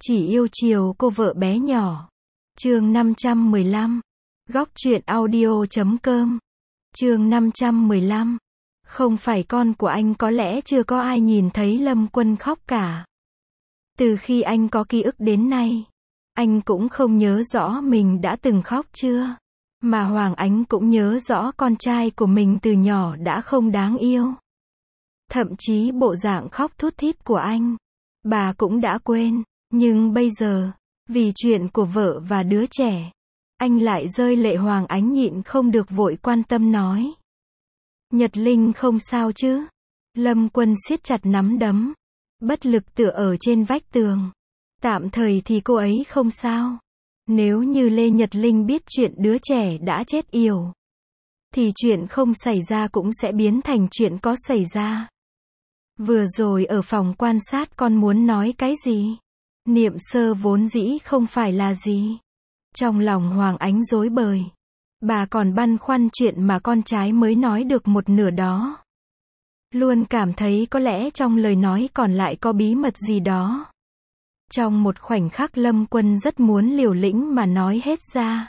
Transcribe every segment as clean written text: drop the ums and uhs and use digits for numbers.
Chỉ yêu chiều cô vợ bé nhỏ. Chương 515. Góc truyện audio.com. Chương 515. Không phải con của anh, có lẽ chưa có ai nhìn thấy Lâm Quân khóc cả. Từ khi anh có ký ức đến nay, anh cũng không nhớ rõ mình đã từng khóc chưa. Mà Hoàng Ánh cũng nhớ rõ con trai của mình từ nhỏ đã không đáng yêu. Thậm chí bộ dạng khóc thút thít của anh, bà cũng đã quên. Nhưng bây giờ, vì chuyện của vợ và đứa trẻ, anh lại rơi lệ. Hoàng Ánh nhịn không được vội quan tâm nói. Nhật Linh không sao chứ? Lâm Quân siết chặt nắm đấm, bất lực tựa ở trên vách tường. Tạm thời thì cô ấy không sao. Nếu như Lê Nhật Linh biết chuyện đứa trẻ đã chết yểu, thì chuyện không xảy ra cũng sẽ biến thành chuyện có xảy ra. Vừa rồi ở phòng quan sát con muốn nói cái gì? Niệm Sơ vốn dĩ không phải là gì. Trong lòng Hoàng Ánh rối bời. Bà còn băn khoăn chuyện mà con trai mới nói được một nửa đó. Luôn cảm thấy có lẽ trong lời nói còn lại có bí mật gì đó. Trong một khoảnh khắc Lâm Quân rất muốn liều lĩnh mà nói hết ra.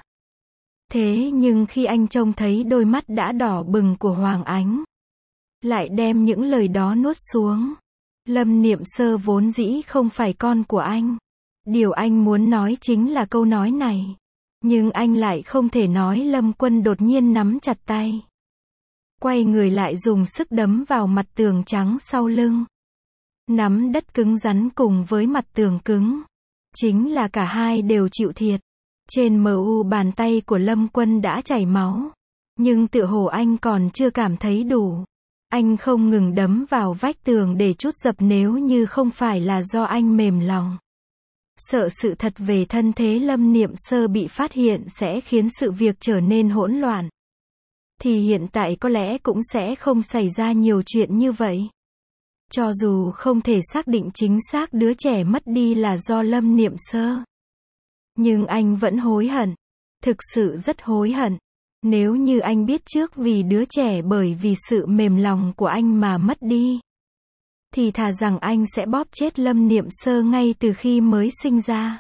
Thế nhưng khi anh trông thấy đôi mắt đã đỏ bừng của Hoàng Ánh, lại đem những lời đó nuốt xuống. Lâm Niệm Sơ vốn dĩ không phải con của anh. Điều anh muốn nói chính là câu nói này. Nhưng anh lại không thể nói. Lâm Quân đột nhiên nắm chặt tay, quay người lại dùng sức đấm vào mặt tường trắng sau lưng. Nắm đất cứng rắn cùng với mặt tường cứng, chính là cả hai đều chịu thiệt. Trên mu bàn tay của Lâm Quân đã chảy máu. Nhưng tựa hồ anh còn chưa cảm thấy đủ. Anh không ngừng đấm vào vách tường để trút giật, nếu như không phải là do anh mềm lòng. Sợ sự thật về thân thế Lâm Niệm Sơ bị phát hiện sẽ khiến sự việc trở nên hỗn loạn, thì hiện tại có lẽ cũng sẽ không xảy ra nhiều chuyện như vậy. Cho dù không thể xác định chính xác đứa trẻ mất đi là do Lâm Niệm Sơ, nhưng anh vẫn hối hận. Thực sự rất hối hận. Nếu như anh biết trước vì đứa trẻ bởi vì sự mềm lòng của anh mà mất đi, thì thà rằng anh sẽ bóp chết Lâm Niệm Sơ ngay từ khi mới sinh ra.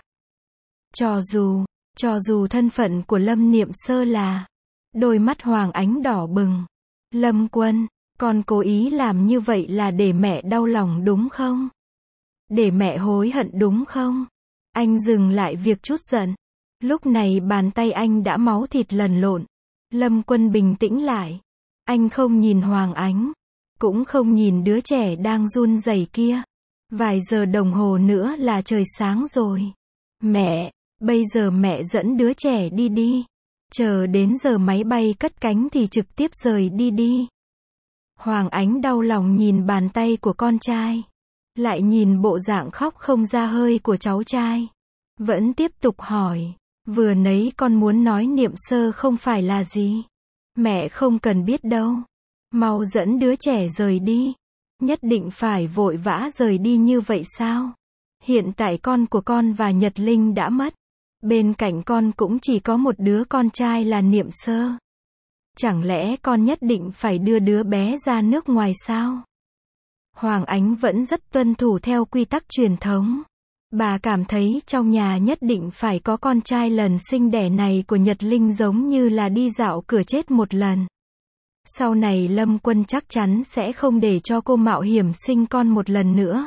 Cho dù thân phận của Lâm Niệm Sơ là... Đôi mắt Hoàng Ánh đỏ bừng. Lâm Quân, con cố ý làm như vậy là để mẹ đau lòng đúng không? Để mẹ hối hận đúng không? Anh dừng lại việc trút giận. Lúc này bàn tay anh đã máu thịt lần lộn. Lâm Quân bình tĩnh lại. Anh không nhìn Hoàng Ánh, cũng không nhìn đứa trẻ đang run rẩy kia. Vài giờ đồng hồ nữa là trời sáng rồi. Mẹ, bây giờ mẹ dẫn đứa trẻ đi đi. Chờ đến giờ máy bay cất cánh thì trực tiếp rời đi đi. Hoàng Ánh đau lòng nhìn bàn tay của con trai, lại nhìn bộ dạng khóc không ra hơi của cháu trai. Vẫn tiếp tục hỏi. Vừa nãy con muốn nói Niệm Sơ không phải là gì. Mẹ không cần biết đâu. Mau dẫn đứa trẻ rời đi. Nhất định phải vội vã rời đi như vậy sao? Hiện tại con của con và Nhật Linh đã mất. Bên cạnh con cũng chỉ có một đứa con trai là Niệm Sơ. Chẳng lẽ con nhất định phải đưa đứa bé ra nước ngoài sao? Hoàng Ánh vẫn rất tuân thủ theo quy tắc truyền thống. Bà cảm thấy trong nhà nhất định phải có con trai. Lần sinh đẻ này của Nhật Linh giống như là đi dạo cửa chết một lần. Sau này Lâm Quân chắc chắn sẽ không để cho cô mạo hiểm sinh con một lần nữa.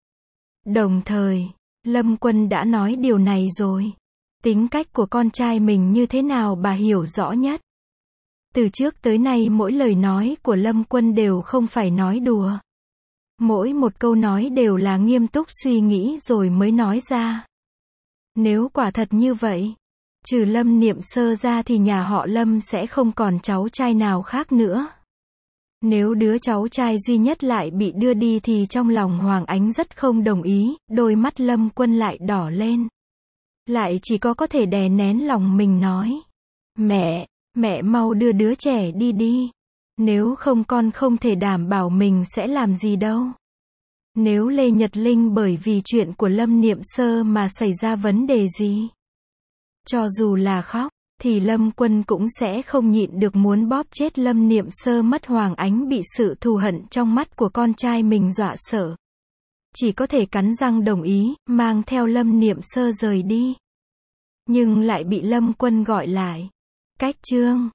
Đồng thời, Lâm Quân đã nói điều này rồi. Tính cách của con trai mình như thế nào bà hiểu rõ nhất. Từ trước tới nay mỗi lời nói của Lâm Quân đều không phải nói đùa. Mỗi một câu nói đều là nghiêm túc suy nghĩ rồi mới nói ra. Nếu quả thật như vậy, trừ Lâm Niệm Sơ ra thì nhà họ Lâm sẽ không còn cháu trai nào khác nữa. Nếu đứa cháu trai duy nhất lại bị đưa đi thì trong lòng Hoàng Ánh rất không đồng ý. Đôi mắt Lâm Quân lại đỏ lên. Lại chỉ có thể đè nén lòng mình nói. Mẹ mau đưa đứa trẻ đi đi. Nếu không con không thể đảm bảo mình sẽ làm gì đâu. Nếu Lê Nhật Linh bởi vì chuyện của Lâm Niệm Sơ mà xảy ra vấn đề gì, cho dù là khóc, thì Lâm Quân cũng sẽ không nhịn được muốn bóp chết Lâm Niệm Sơ mất. Hoàng Ánh bị sự thù hận trong mắt của con trai mình dọa sợ. chỉ có thể cắn răng đồng ý, mang theo Lâm Niệm Sơ rời đi. Nhưng lại bị Lâm Quân gọi lại. Cách chương